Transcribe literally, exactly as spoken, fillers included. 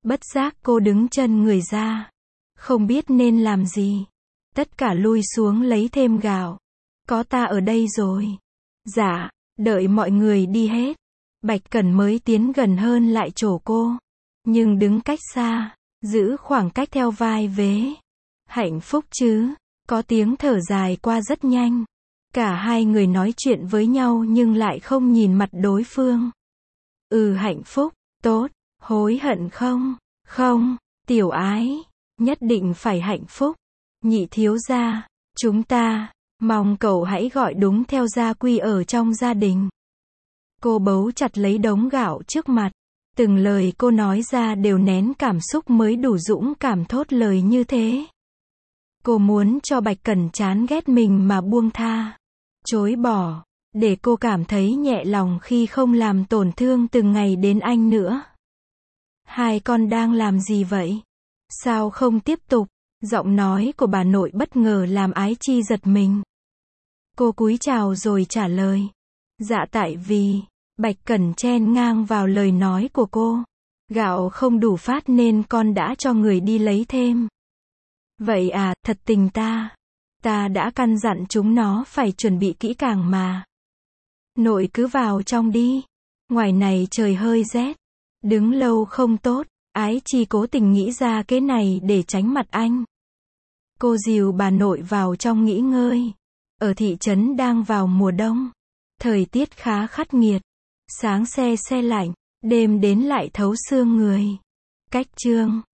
Bất giác cô đứng chân người ra. Không biết nên làm gì. Tất cả lui xuống lấy thêm gạo. Có ta ở đây rồi. Dạ, đợi mọi người đi hết. Bạch Cẩn mới tiến gần hơn lại chỗ cô. Nhưng đứng cách xa, giữ khoảng cách theo vai vế. Hạnh phúc chứ? Có tiếng thở dài qua rất nhanh. Cả hai người nói chuyện với nhau nhưng lại không nhìn mặt đối phương. Ừ, hạnh phúc, tốt. Hối hận không? Không, tiểu ái, nhất định phải hạnh phúc. Nhị thiếu gia, chúng ta, mong cậu hãy gọi đúng theo gia quy ở trong gia đình. Cô bấu chặt lấy đống gạo trước mặt. Từng lời cô nói ra đều nén cảm xúc mới đủ dũng cảm thốt lời như thế. Cô muốn cho Bạch Cẩn chán ghét mình mà buông tha, chối bỏ, để cô cảm thấy nhẹ lòng khi không làm tổn thương từng ngày đến anh nữa. Hai con đang làm gì vậy? Sao không tiếp tục? Giọng nói của bà nội bất ngờ làm Ái Chi giật mình. Cô cúi chào rồi trả lời. Dạ tại vì, Bạch Cẩn chen ngang vào lời nói của cô. Gạo không đủ phát nên con đã cho người đi lấy thêm. Vậy à, thật tình ta. Ta đã căn dặn chúng nó phải chuẩn bị kỹ càng mà. Nội cứ vào trong đi. Ngoài này trời hơi rét. Đứng lâu không tốt. Ái Chi cố tình nghĩ ra cái này để tránh mặt anh. Cô dìu bà nội vào trong nghỉ ngơi. Ở thị trấn đang vào mùa đông. Thời tiết khá khắc nghiệt. Sáng se se lạnh. Đêm đến lại thấu xương người. Cách chương